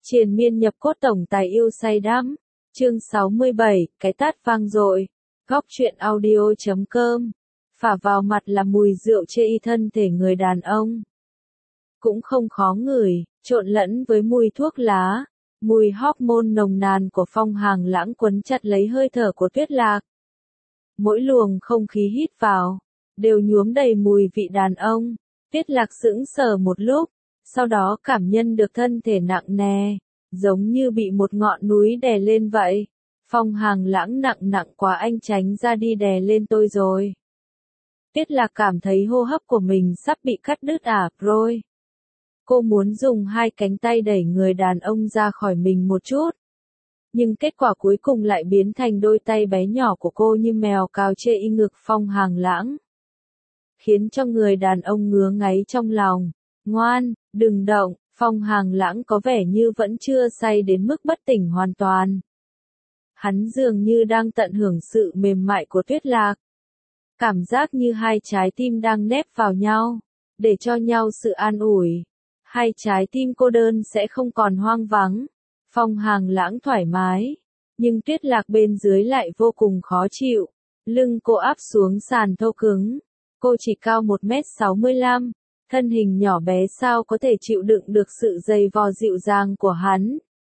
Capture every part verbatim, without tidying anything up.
Triền miên nhập cốt tổng tài yêu say đắm. Chương sáu mươi bảy, cái tát vang dội. Góc truyện audio chấm com. Phả vào mặt là mùi rượu chê y thân thể người đàn ông. Cũng không khó ngửi, trộn lẫn với mùi thuốc lá, mùi hormone nồng nàn của Phong Hàng Lãng quấn chặt lấy hơi thở của Tuyết Lạc. Mỗi luồng không khí hít vào, đều nhuốm đầy mùi vị đàn ông. Tuyết Lạc sững sờ một lúc, sau đó cảm nhận được thân thể nặng nề, giống như bị một ngọn núi đè lên vậy. Phong Hàng Lãng nặng nặng quá, anh tránh ra đi, đè lên tôi rồi. Tuyết Lạc cảm thấy hô hấp của mình sắp bị cắt đứt à, rồi. Cô muốn dùng hai cánh tay đẩy người đàn ông ra khỏi mình một chút. Nhưng kết quả cuối cùng lại biến thành đôi tay bé nhỏ của cô như mèo cào chê y ngực Phong Hàng Lãng. Khiến cho người đàn ông ngứa ngáy trong lòng. Ngoan, đừng động. Phong Hàng Lãng có vẻ như vẫn chưa say đến mức bất tỉnh hoàn toàn. Hắn dường như đang tận hưởng sự mềm mại của Tuyết Lạc. Cảm giác như hai trái tim đang nép vào nhau, để cho nhau sự an ủi. Hai trái tim cô đơn sẽ không còn hoang vắng. Phong Hàng Lãng thoải mái, nhưng Tuyết Lạc bên dưới lại vô cùng khó chịu. Lưng cô áp xuống sàn thô cứng. Cô chỉ cao một mét sáu mươi lăm, thân hình nhỏ bé sao có thể chịu đựng được sự dày vò dịu dàng của hắn.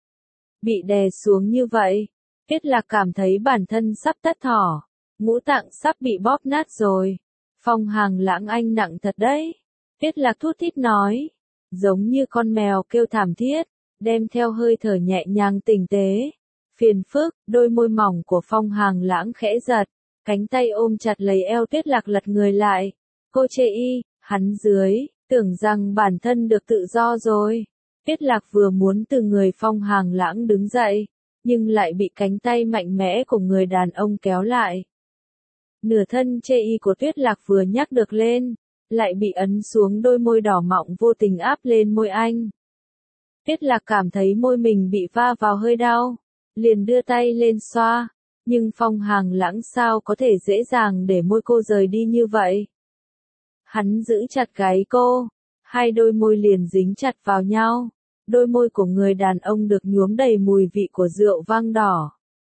Bị đè xuống như vậy, Tuyết Lạc cảm thấy bản thân sắp tắt thở, ngũ tạng sắp bị bóp nát rồi. Phong Hàng Lãng, anh nặng thật đấy. Tuyết Lạc thút thít nói, giống như con mèo kêu thảm thiết, đem theo hơi thở nhẹ nhàng tinh tế. Phiền phức, đôi môi mỏng của Phong Hàng Lãng khẽ giật, cánh tay ôm chặt lấy eo Tuyết Lạc, lật người lại. Cô chê y, hắn dưới, tưởng rằng bản thân được tự do rồi. Tuyết Lạc vừa muốn từ người Phong Hàng Lãng đứng dậy, nhưng lại bị cánh tay mạnh mẽ của người đàn ông kéo lại. Nửa thân chê y của Tuyết Lạc vừa nhắc được lên, lại bị ấn xuống, đôi môi đỏ mọng vô tình áp lên môi anh. Tuyết Lạc cảm thấy môi mình bị va vào hơi đau, liền đưa tay lên xoa, nhưng Phong Hàng Lãng sao có thể dễ dàng để môi cô rời đi như vậy. Hắn giữ chặt gáy cô, hai đôi môi liền dính chặt vào nhau. Đôi môi của người đàn ông được nhuốm đầy mùi vị của rượu vang đỏ.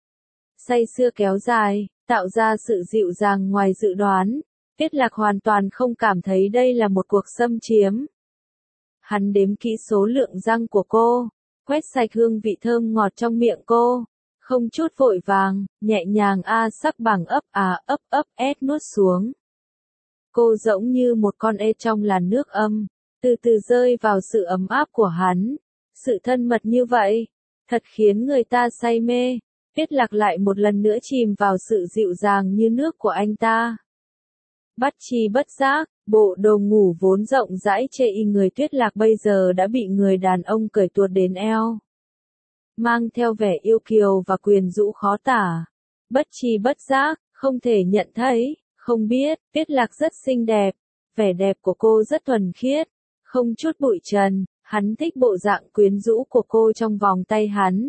Say sưa kéo dài, tạo ra sự dịu dàng ngoài dự đoán. Tuyết Lạc hoàn toàn không cảm thấy đây là một cuộc xâm chiếm. Hắn đếm kỹ số lượng răng của cô, quét sạch hương vị thơm ngọt trong miệng cô, không chút vội vàng, nhẹ nhàng a sắc bằng ấp à ấp ấp ép nuốt xuống. Cô giống như một con ếch trong làn nước âm, từ từ rơi vào sự ấm áp của hắn. Sự thân mật như vậy, thật khiến người ta say mê. Tuyết Lạc lại một lần nữa chìm vào sự dịu dàng như nước của anh ta. Bất chi bất giác, bộ đồ ngủ vốn rộng rãi chê y người Tuyết Lạc bây giờ đã bị người đàn ông cởi tuột đến eo. Mang theo vẻ yêu kiều và quyến rũ khó tả. Bất chi bất giác, không thể nhận thấy, không biết, Tuyết Lạc rất xinh đẹp. Vẻ đẹp của cô rất thuần khiết, không chút bụi trần. Hắn thích bộ dạng quyến rũ của cô trong vòng tay hắn.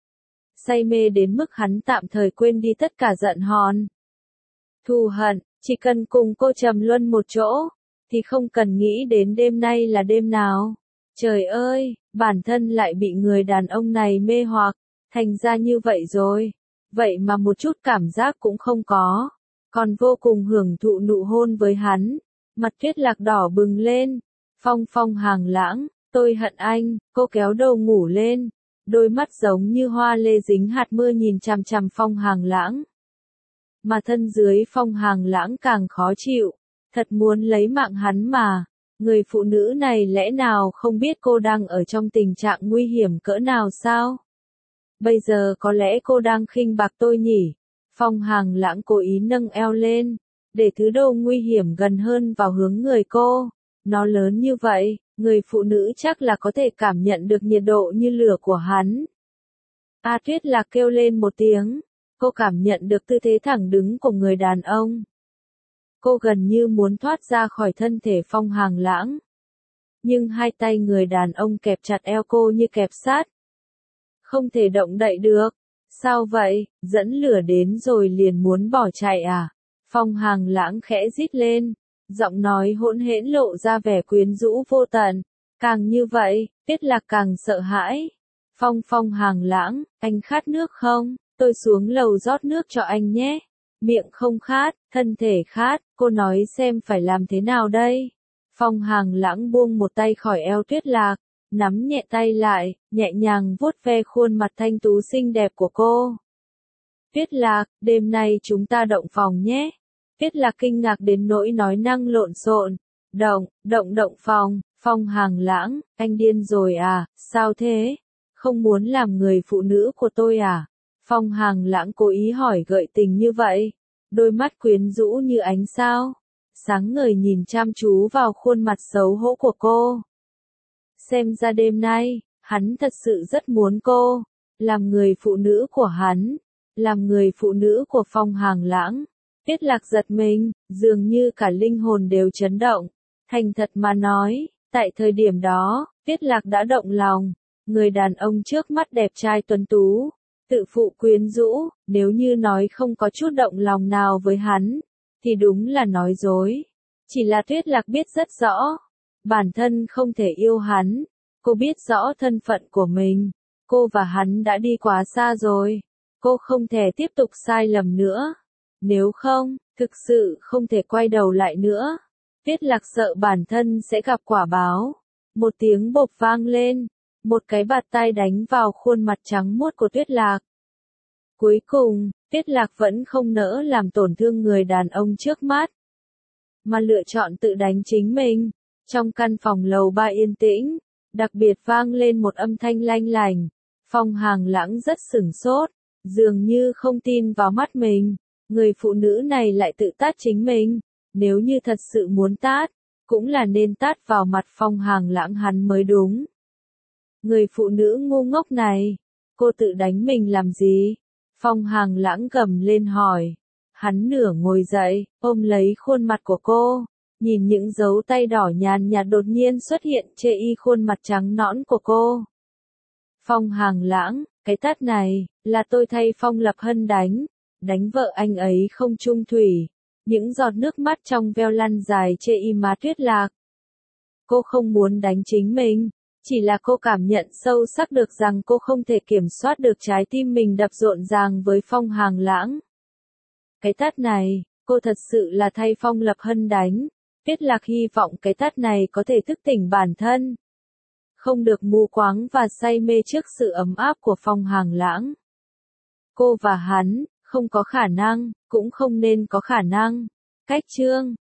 Say mê đến mức hắn tạm thời quên đi tất cả giận hờn, thù hận, chỉ cần cùng cô trầm luân một chỗ, thì không cần nghĩ đến đêm nay là đêm nào. Trời ơi, bản thân lại bị người đàn ông này mê hoặc, thành ra như vậy rồi. Vậy mà một chút cảm giác cũng không có, còn vô cùng hưởng thụ nụ hôn với hắn. Mặt Tuyết Lạc đỏ bừng lên. Phong Phong Hàng Lãng, tôi hận anh. Cô kéo đầu ngủ lên, đôi mắt giống như hoa lê dính hạt mưa nhìn chằm chằm Phong Hàng Lãng. Mà thân dưới Phong Hàng Lãng càng khó chịu, thật muốn lấy mạng hắn mà. Người phụ nữ này lẽ nào không biết cô đang ở trong tình trạng nguy hiểm cỡ nào sao? Bây giờ có lẽ cô đang khinh bạc tôi nhỉ? Phong Hàng Lãng cố ý nâng eo lên, để thứ đồ nguy hiểm gần hơn vào hướng người cô. Nó lớn như vậy, người phụ nữ chắc là có thể cảm nhận được nhiệt độ như lửa của hắn. A Tuyết Lạc kêu lên một tiếng, cô cảm nhận được tư thế thẳng đứng của người đàn ông. Cô gần như muốn thoát ra khỏi thân thể Phong Hàng Lãng. Nhưng hai tay người đàn ông kẹp chặt eo cô như kẹp sát. Không thể động đậy được. Sao vậy, dẫn lửa đến rồi liền muốn bỏ chạy à? Phong Hàng Lãng khẽ rít lên. Giọng nói hỗn hển lộ ra vẻ quyến rũ vô tận. Càng như vậy, Tuyết Lạc càng sợ hãi. Phong Phong Hàng Lãng, anh khát nước không? Tôi xuống lầu rót nước cho anh nhé. Miệng không khát, thân thể khát, cô nói xem phải làm thế nào đây? Phong Hàng Lãng buông một tay khỏi eo Tuyết Lạc, nắm nhẹ tay lại, nhẹ nhàng vuốt ve khuôn mặt thanh tú xinh đẹp của cô. Tuyết Lạc, đêm nay chúng ta động phòng nhé. Tuyết Lạc kinh ngạc đến nỗi nói năng lộn xộn. Động, động động phòng, Phong Hàng Lãng, anh điên rồi à, sao thế? Không muốn làm người phụ nữ của tôi à? Phong Hàng Lãng cố ý hỏi gợi tình như vậy. Đôi mắt quyến rũ như ánh sao. Sáng ngời nhìn chăm chú vào khuôn mặt xấu hổ của cô. Xem ra đêm nay, hắn thật sự rất muốn cô. Làm người phụ nữ của hắn. Làm người phụ nữ của Phong Hàng Lãng. Tuyết Lạc giật mình, dường như cả linh hồn đều chấn động. Thành thật mà nói, tại thời điểm đó, Tuyết Lạc đã động lòng. Người đàn ông trước mắt đẹp trai tuấn tú, tự phụ quyến rũ, nếu như nói không có chút động lòng nào với hắn, thì đúng là nói dối. Chỉ là Tuyết Lạc biết rất rõ, bản thân không thể yêu hắn, cô biết rõ thân phận của mình, cô và hắn đã đi quá xa rồi, cô không thể tiếp tục sai lầm nữa. Nếu không, thực sự không thể quay đầu lại nữa. Tuyết Lạc sợ bản thân sẽ gặp quả báo. Một tiếng bộp vang lên, một cái bạt tai đánh vào khuôn mặt trắng muốt của Tuyết Lạc. Cuối cùng, Tuyết Lạc vẫn không nỡ làm tổn thương người đàn ông trước mắt, mà lựa chọn tự đánh chính mình. Trong căn phòng lầu ba yên tĩnh, đặc biệt vang lên một âm thanh lanh lành. Phong Hàng Lãng rất sửng sốt, dường như không tin vào mắt mình. Người phụ nữ này lại tự tát chính mình. Nếu như thật sự muốn tát, cũng là nên tát vào mặt Phong Hàng Lãng hắn mới đúng. Người phụ nữ ngu ngốc này, cô tự đánh mình làm gì? Phong Hàng Lãng gầm lên hỏi. Hắn nửa ngồi dậy, ôm lấy khuôn mặt của cô, nhìn những dấu tay đỏ nhàn nhạt đột nhiên xuất hiện chê y khuôn mặt trắng nõn của cô. Phong Hàng Lãng, cái tát này, là tôi thay Phong Lập Hân đánh, đánh vợ anh ấy không chung thủy. Những giọt nước mắt trong veo lăn dài chê y má Tuyết Lạc. Cô không muốn đánh chính mình, chỉ là cô cảm nhận sâu sắc được rằng cô không thể kiểm soát được trái tim mình đập rộn ràng với Phong Hàng Lãng. Cái tát này, cô thật sự là thay Phong Lập Hân đánh. Tuyết Lạc hy vọng cái tát này có thể thức tỉnh bản thân. Không được mù quáng và say mê trước sự ấm áp của Phong Hàng Lãng. Cô và hắn, không có khả năng, cũng không nên có khả năng. Cách chương